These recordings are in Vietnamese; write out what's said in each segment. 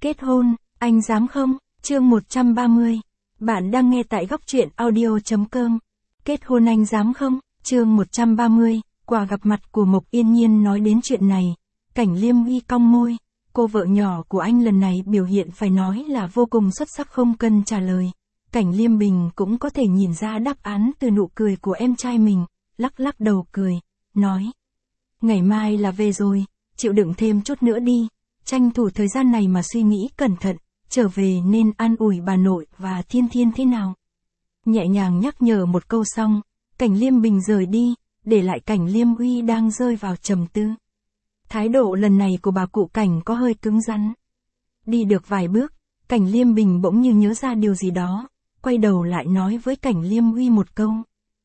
Kết hôn, anh dám không? Chương 130. Bạn đang nghe tại góc truyện audio.com. Kết hôn anh dám không? Chương 130. Quà gặp mặt của Mộc Yên Nhiên. Nói đến chuyện này, Cảnh Liêm Uy cong môi. Cô vợ nhỏ của anh lần này biểu hiện phải nói là vô cùng xuất sắc, không cần trả lời. Cảnh Liêm Bình cũng có thể nhìn ra đáp án từ nụ cười của em trai mình, lắc lắc đầu cười, nói. Ngày mai là về rồi, chịu đựng thêm chút nữa đi, tranh thủ thời gian này mà suy nghĩ cẩn thận, trở về nên an ủi bà nội và Thiên Thiên thế nào. Nhẹ nhàng nhắc nhở một câu xong, Cảnh Liêm Bình rời đi, để lại Cảnh Liêm Uy đang rơi vào trầm tư. Thái độ lần này của bà cụ Cảnh có hơi cứng rắn. Đi được vài bước, Cảnh Liêm Bình bỗng như nhớ ra điều gì đó, quay đầu lại nói với Cảnh Liêm Uy một câu.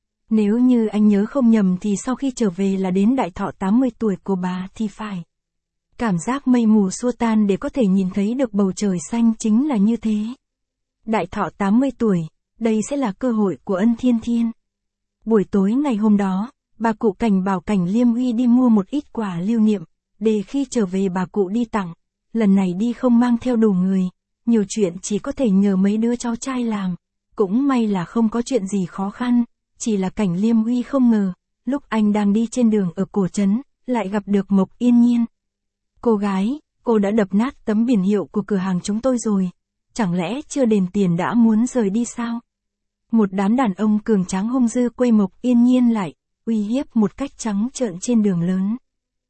Nếu như anh nhớ không nhầm thì sau khi trở về là đến đại thọ 80 tuổi của bà thì phải. Cảm giác mây mù xua tan để có thể nhìn thấy được bầu trời xanh chính là như thế. Đại thọ 80 tuổi, đây sẽ là cơ hội của ân Thiên Thiên. Buổi tối ngày hôm đó, bà cụ Cảnh bảo Cảnh Liêm Uy đi mua một ít quà lưu niệm, để khi trở về bà cụ đi tặng. Lần này đi không mang theo đủ người, nhiều chuyện chỉ có thể nhờ mấy đứa cháu trai làm. Cũng may là không có chuyện gì khó khăn, chỉ là Cảnh Liêm Uy không ngờ, lúc anh đang đi trên đường ở cổ trấn, lại gặp được Mộc Yên Nhiên. Cô gái, cô đã đập nát tấm biển hiệu của cửa hàng chúng tôi rồi, chẳng lẽ chưa đền tiền đã muốn rời đi sao? Một đám đàn ông cường tráng hung dữ quay Mộc Yên Nhiên lại, uy hiếp một cách trắng trợn trên đường lớn.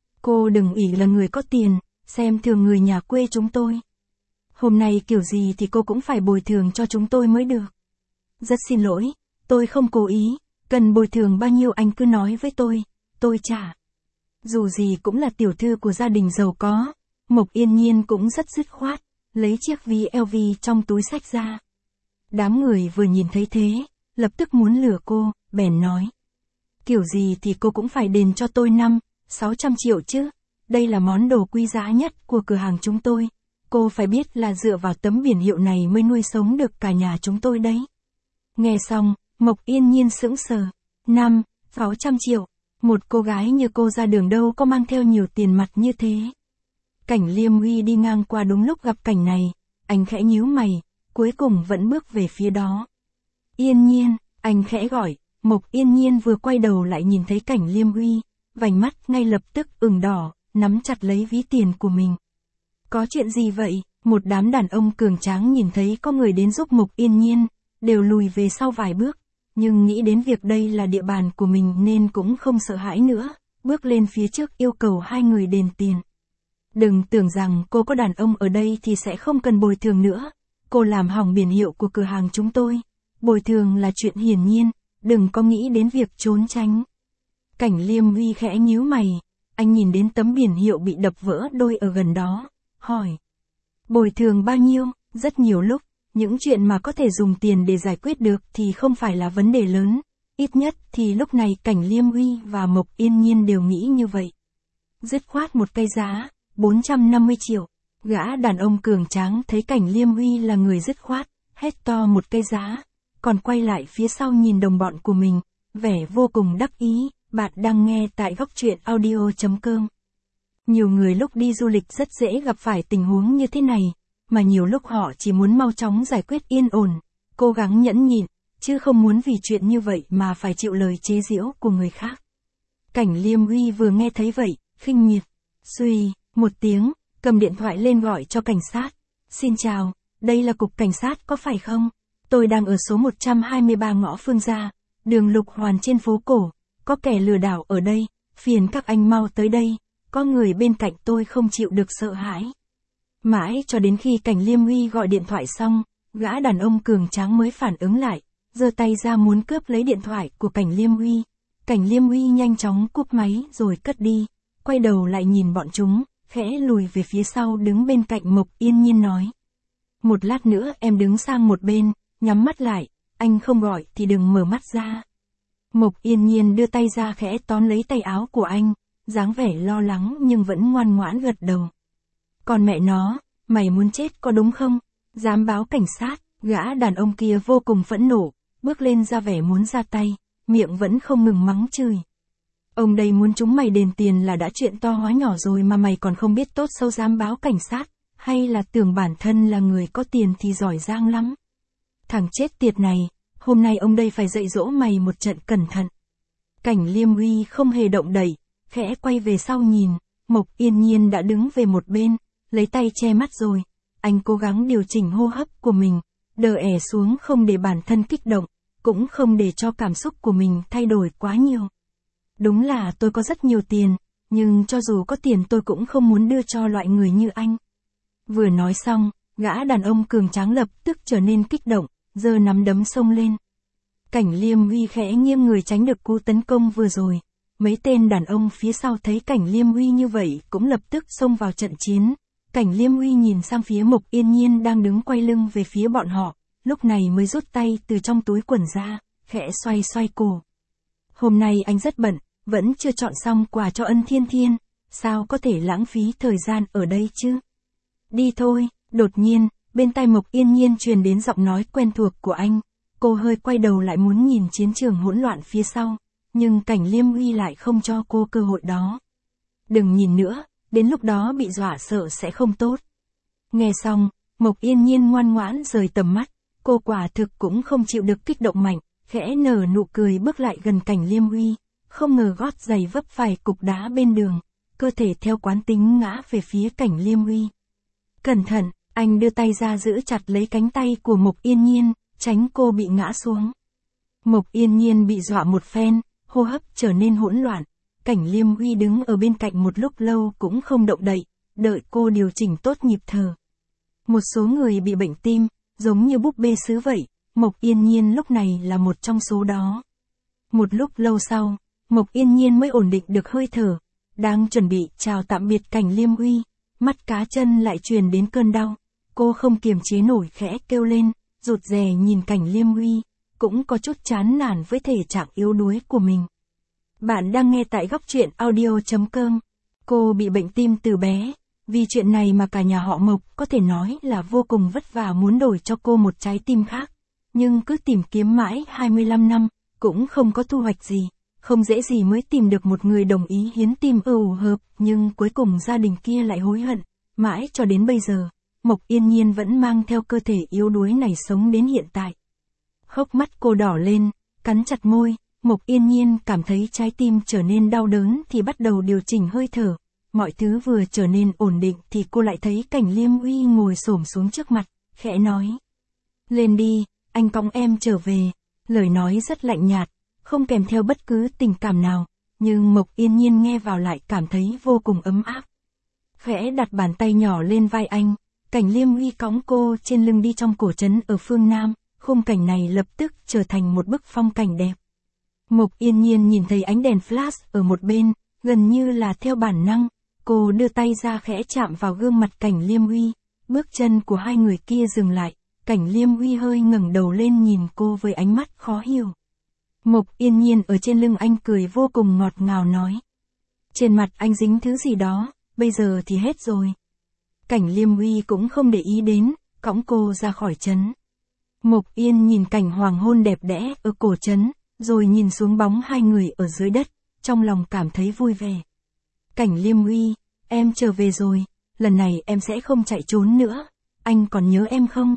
Cô đừng ỷ là người có tiền, xem thường người nhà quê chúng tôi. Hôm nay kiểu gì thì cô cũng phải bồi thường cho chúng tôi mới được. Rất xin lỗi, tôi không cố ý, cần bồi thường bao nhiêu anh cứ nói với tôi trả. Dù gì cũng là tiểu thư của gia đình giàu có, Mộc Yên Nhiên cũng rất dứt khoát, lấy chiếc ví LV trong túi xách ra. Đám người vừa nhìn thấy thế, lập tức muốn lừa cô, bèn nói. Kiểu gì thì cô cũng phải đền cho tôi 500-600 triệu chứ, đây là món đồ quý giá nhất của cửa hàng chúng tôi, cô phải biết là dựa vào tấm biển hiệu này mới nuôi sống được cả nhà chúng tôi đấy. Nghe xong, Mộc Yên Nhiên sững sờ, 500-600 triệu, một cô gái như cô ra đường đâu có mang theo nhiều tiền mặt như thế. Cảnh Liêm Uy đi ngang qua đúng lúc gặp cảnh này, anh khẽ nhíu mày, cuối cùng vẫn bước về phía đó. Yên Nhiên, anh khẽ gọi, Mộc Yên Nhiên vừa quay đầu lại nhìn thấy Cảnh Liêm Uy, vành mắt ngay lập tức ửng đỏ, nắm chặt lấy ví tiền của mình. Có chuyện gì vậy? Một đám đàn ông cường tráng nhìn thấy có người đến giúp Mộc Yên Nhiên, đều lùi về sau vài bước, nhưng nghĩ đến việc đây là địa bàn của mình nên cũng không sợ hãi nữa, bước lên phía trước yêu cầu hai người đền tiền. Đừng tưởng rằng cô có đàn ông ở đây thì sẽ không cần bồi thường nữa, cô làm hỏng biển hiệu của cửa hàng chúng tôi, bồi thường là chuyện hiển nhiên, đừng có nghĩ đến việc trốn tránh. Cảnh Liêm Uy khẽ nhíu mày, anh nhìn đến tấm biển hiệu bị đập vỡ đôi ở gần đó, hỏi. Bồi thường bao nhiêu? Rất nhiều lúc, những chuyện mà có thể dùng tiền để giải quyết được thì không phải là vấn đề lớn, ít nhất thì lúc này Cảnh Liêm Uy và Mộc Yên Nhiên đều nghĩ như vậy. Dứt khoát một cây giá, 450 triệu, gã đàn ông cường tráng thấy Cảnh Liêm Uy là người dứt khoát, hét to một cây giá, còn quay lại phía sau nhìn đồng bọn của mình, vẻ vô cùng đắc ý. Bạn đang nghe tại góc truyện audio.com. Nhiều người lúc đi du lịch rất dễ gặp phải tình huống như thế này, mà nhiều lúc họ chỉ muốn mau chóng giải quyết yên ổn, cố gắng nhẫn nhịn, chứ không muốn vì chuyện như vậy mà phải chịu lời chế giễu của người khác. Cảnh Liêm Uy vừa nghe thấy vậy, khinh miệt, suy một tiếng, cầm điện thoại lên gọi cho cảnh sát. Xin chào, đây là cục cảnh sát có phải không? Tôi đang ở số 123 ngõ Phương Gia, đường Lục Hoàn trên phố cổ. Có kẻ lừa đảo ở đây, phiền các anh mau tới đây, có người bên cạnh tôi không chịu được sợ hãi. Mãi cho đến khi Cảnh Liêm Uy gọi điện thoại xong, gã đàn ông cường tráng mới phản ứng lại, giơ tay ra muốn cướp lấy điện thoại của Cảnh Liêm Uy. Cảnh Liêm Uy nhanh chóng cúp máy rồi cất đi, quay đầu lại nhìn bọn chúng, khẽ lùi về phía sau đứng bên cạnh Mộc Yên Nhiên nói. Một lát nữa em đứng sang một bên, nhắm mắt lại, anh không gọi thì đừng mở mắt ra. Mộc Yên Nhiên đưa tay ra khẽ tóm lấy tay áo của anh, dáng vẻ lo lắng nhưng vẫn ngoan ngoãn gật đầu. Còn mẹ nó, mày muốn chết có đúng không? Dám báo cảnh sát, gã đàn ông kia vô cùng phẫn nộ, bước lên ra vẻ muốn ra tay, miệng vẫn không ngừng mắng chửi. Ông đây muốn chúng mày đền tiền là đã chuyện to hóa nhỏ rồi mà mày còn không biết tốt xấu dám báo cảnh sát, hay là tưởng bản thân là người có tiền thì giỏi giang lắm. Thằng chết tiệt này, hôm nay ông đây phải dạy dỗ mày một trận cẩn thận. Cảnh Liêm Uy không hề động đậy, khẽ quay về sau nhìn, Mộc Yên Nhiên đã đứng về một bên, lấy tay che mắt rồi. Anh cố gắng điều chỉnh hô hấp của mình, đờ ẻ xuống không để bản thân kích động, cũng không để cho cảm xúc của mình thay đổi quá nhiều. Đúng là tôi có rất nhiều tiền, nhưng cho dù có tiền tôi cũng không muốn đưa cho loại người như anh. Vừa nói xong, gã đàn ông cường tráng lập tức trở nên kích động, giơ nắm đấm xông lên. Cảnh Liêm Uy khẽ nghiêng người tránh được cú tấn công vừa rồi. Mấy tên đàn ông phía sau thấy cảnh Liêm Uy như vậy cũng lập tức xông vào trận chiến. Cảnh Liêm Uy nhìn sang phía Mộc Yên Nhiên đang đứng quay lưng về phía bọn họ, lúc này mới rút tay từ trong túi quần ra, khẽ xoay xoay cổ. Hôm nay anh rất bận, vẫn chưa chọn xong quà cho Ân Thiên Thiên, sao có thể lãng phí thời gian ở đây chứ? Đi thôi. Đột nhiên, bên tai Mộc Yên Nhiên truyền đến giọng nói quen thuộc của anh. Cô hơi quay đầu lại muốn nhìn chiến trường hỗn loạn phía sau, nhưng cảnh Liêm Uy lại không cho cô cơ hội đó. Đừng nhìn nữa, đến lúc đó bị dọa sợ sẽ không tốt. Nghe xong, Mộc Yên Nhiên ngoan ngoãn rời tầm mắt, cô quả thực cũng không chịu được kích động mạnh, khẽ nở nụ cười bước lại gần cảnh Liêm Uy, không ngờ gót giày vấp phải cục đá bên đường, cơ thể theo quán tính ngã về phía cảnh Liêm Uy. Cẩn thận, anh đưa tay ra giữ chặt lấy cánh tay của Mộc Yên Nhiên, tránh cô bị ngã xuống. Mộc Yên Nhiên bị dọa một phen, hô hấp trở nên hỗn loạn. Cảnh Liêm Uy đứng ở bên cạnh một lúc lâu cũng không động đậy, đợi cô điều chỉnh tốt nhịp thở. Một số người bị bệnh tim, giống như búp bê sứ vậy, Mộc Yên Nhiên lúc này là một trong số đó. Một lúc lâu sau, Mộc Yên Nhiên mới ổn định được hơi thở, đang chuẩn bị chào tạm biệt cảnh Liêm Uy, mắt cá chân lại truyền đến cơn đau. Cô không kiềm chế nổi khẽ kêu lên, rụt rè nhìn cảnh Liêm Uy, cũng có chút chán nản với thể trạng yếu đuối của mình. Bạn đang nghe tại góc truyện audio.com. Cô bị bệnh tim từ bé, vì chuyện này mà cả nhà họ Mộc có thể nói là vô cùng vất vả muốn đổi cho cô một trái tim khác. Nhưng cứ tìm kiếm mãi 25 năm, cũng không có thu hoạch gì, không dễ gì mới tìm được một người đồng ý hiến tim ưu hợp, nhưng cuối cùng gia đình kia lại hối hận, mãi cho đến bây giờ, Mộc Yên Nhiên vẫn mang theo cơ thể yếu đuối này sống đến hiện tại. Hốc mắt cô đỏ lên, cắn chặt môi, Mộc Yên Nhiên cảm thấy trái tim trở nên đau đớn thì bắt đầu điều chỉnh hơi thở. Mọi thứ vừa trở nên ổn định thì cô lại thấy cảnh Liêm Uy ngồi xổm xuống trước mặt, khẽ nói. Lên đi, anh cõng em trở về. Lời nói rất lạnh nhạt, không kèm theo bất cứ tình cảm nào, nhưng Mộc Yên Nhiên nghe vào lại cảm thấy vô cùng ấm áp. Khẽ đặt bàn tay nhỏ lên vai anh, cảnh Liêm Uy cõng cô trên lưng đi trong cổ trấn ở phương Nam, khung cảnh này lập tức trở thành một bức phong cảnh đẹp. Mộc Yên Nhiên nhìn thấy ánh đèn flash ở một bên, gần như là theo bản năng, cô đưa tay ra khẽ chạm vào gương mặt cảnh Liêm Uy, bước chân của hai người kia dừng lại, cảnh Liêm Uy hơi ngẩng đầu lên nhìn cô với ánh mắt khó hiểu. Mộc Yên Nhiên ở trên lưng anh cười vô cùng ngọt ngào nói. Trên mặt anh dính thứ gì đó, bây giờ thì hết rồi. Cảnh Liêm Uy cũng không để ý đến, cõng cô ra khỏi trấn. Mộc Yên nhìn cảnh hoàng hôn đẹp đẽ ở cổ trấn, rồi nhìn xuống bóng hai người ở dưới đất, trong lòng cảm thấy vui vẻ. Cảnh Liêm Uy, em trở về rồi, lần này em sẽ không chạy trốn nữa, anh còn nhớ em không?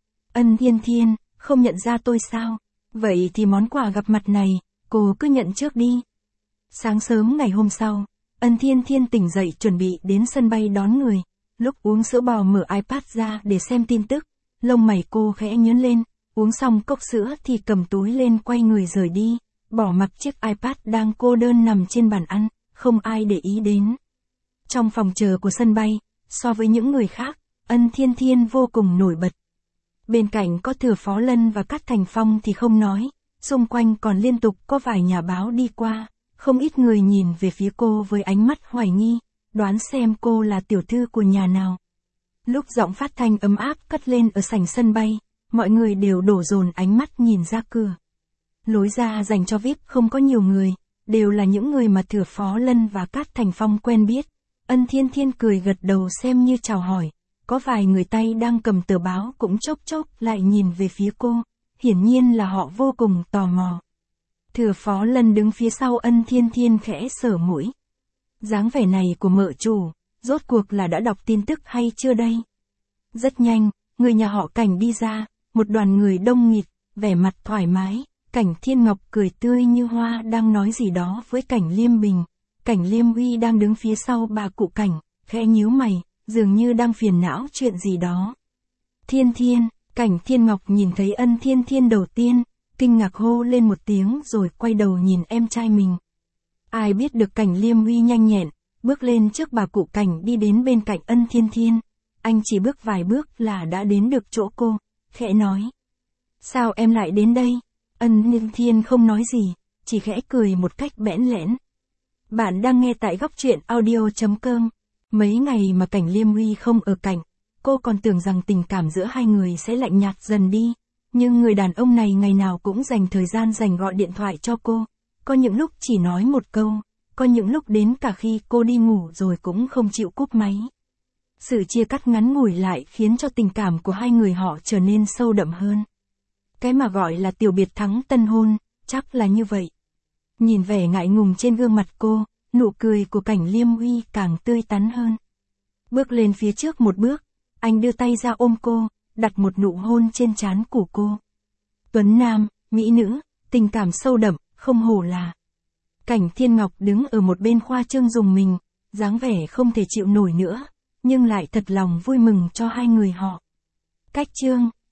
Ân Thiên Thiên, không nhận ra tôi sao? Vậy thì món quà gặp mặt này, cô cứ nhận trước đi. Sáng sớm ngày hôm sau, Ân Thiên Thiên tỉnh dậy chuẩn bị đến sân bay đón người. Lúc uống sữa bò mở iPad ra để xem tin tức, lông mày cô khẽ nhướng lên, uống xong cốc sữa thì cầm túi lên quay người rời đi, bỏ mặc chiếc iPad đang cô đơn nằm trên bàn ăn, không ai để ý đến. Trong phòng chờ của sân bay, so với những người khác, Ân Thiên Thiên vô cùng nổi bật. Bên cạnh có Thừa Phó Lân và Cát Thành Phong thì không nói, xung quanh còn liên tục có vài nhà báo đi qua, không ít người nhìn về phía cô với ánh mắt hoài nghi, đoán xem cô là tiểu thư của nhà nào. Lúc giọng phát thanh ấm áp cất lên ở sảnh sân bay, mọi người đều đổ dồn ánh mắt nhìn ra cửa. Lối ra dành cho VIP không có nhiều người, đều là những người mà Thừa Phó Lân và Cát Thành Phong quen biết. Ân Thiên Thiên cười gật đầu xem như chào hỏi, có vài người tay đang cầm tờ báo cũng chốc chốc lại nhìn về phía cô, hiển nhiên là họ vô cùng tò mò. Thừa Phó Lân đứng phía sau Ân Thiên Thiên khẽ sờ mũi. Dáng vẻ này của mợ chủ, rốt cuộc là đã đọc tin tức hay chưa đây? Rất nhanh, người nhà họ Cảnh đi ra, một đoàn người đông nghịt, vẻ mặt thoải mái, Cảnh Thiên Ngọc cười tươi như hoa đang nói gì đó với Cảnh Liêm Bình. Cảnh Liêm Uy đang đứng phía sau bà cụ Cảnh, khẽ nhíu mày, dường như đang phiền não chuyện gì đó. Thiên Thiên, Cảnh Thiên Ngọc nhìn thấy Ân Thiên Thiên đầu tiên, kinh ngạc hô lên một tiếng rồi quay đầu nhìn em trai mình. Ai biết được Cảnh Liêm Uy nhanh nhẹn, bước lên trước bà cụ Cảnh đi đến bên cạnh Ân Thiên Thiên. Anh chỉ bước vài bước là đã đến được chỗ cô, khẽ nói. Sao em lại đến đây? Ân Thiên Thiên không nói gì, chỉ khẽ cười một cách bẽn lẽn. Bạn đang nghe tại góc truyện audio.com. Mấy ngày mà Cảnh Liêm Uy không ở cạnh, cô còn tưởng rằng tình cảm giữa hai người sẽ lạnh nhạt dần đi. Nhưng người đàn ông này ngày nào cũng dành thời gian dành gọi điện thoại cho cô. Có những lúc chỉ nói một câu, có những lúc đến cả khi cô đi ngủ rồi cũng không chịu cúp máy. Sự chia cắt ngắn ngủi lại khiến cho tình cảm của hai người họ trở nên sâu đậm hơn. Cái mà gọi là tiểu biệt thắng tân hôn, chắc là như vậy. Nhìn vẻ ngại ngùng trên gương mặt cô, nụ cười của Cảnh Liêm Uy càng tươi tắn hơn. Bước lên phía trước một bước, anh đưa tay ra ôm cô, đặt một nụ hôn trên trán của cô. Tuấn Nam, mỹ nữ, tình cảm sâu đậm, không hổ là. Cảnh Thiên Ngọc đứng ở một bên khoa trương dùng mình, dáng vẻ không thể chịu nổi nữa, nhưng lại thật lòng vui mừng cho hai người họ. Cách chương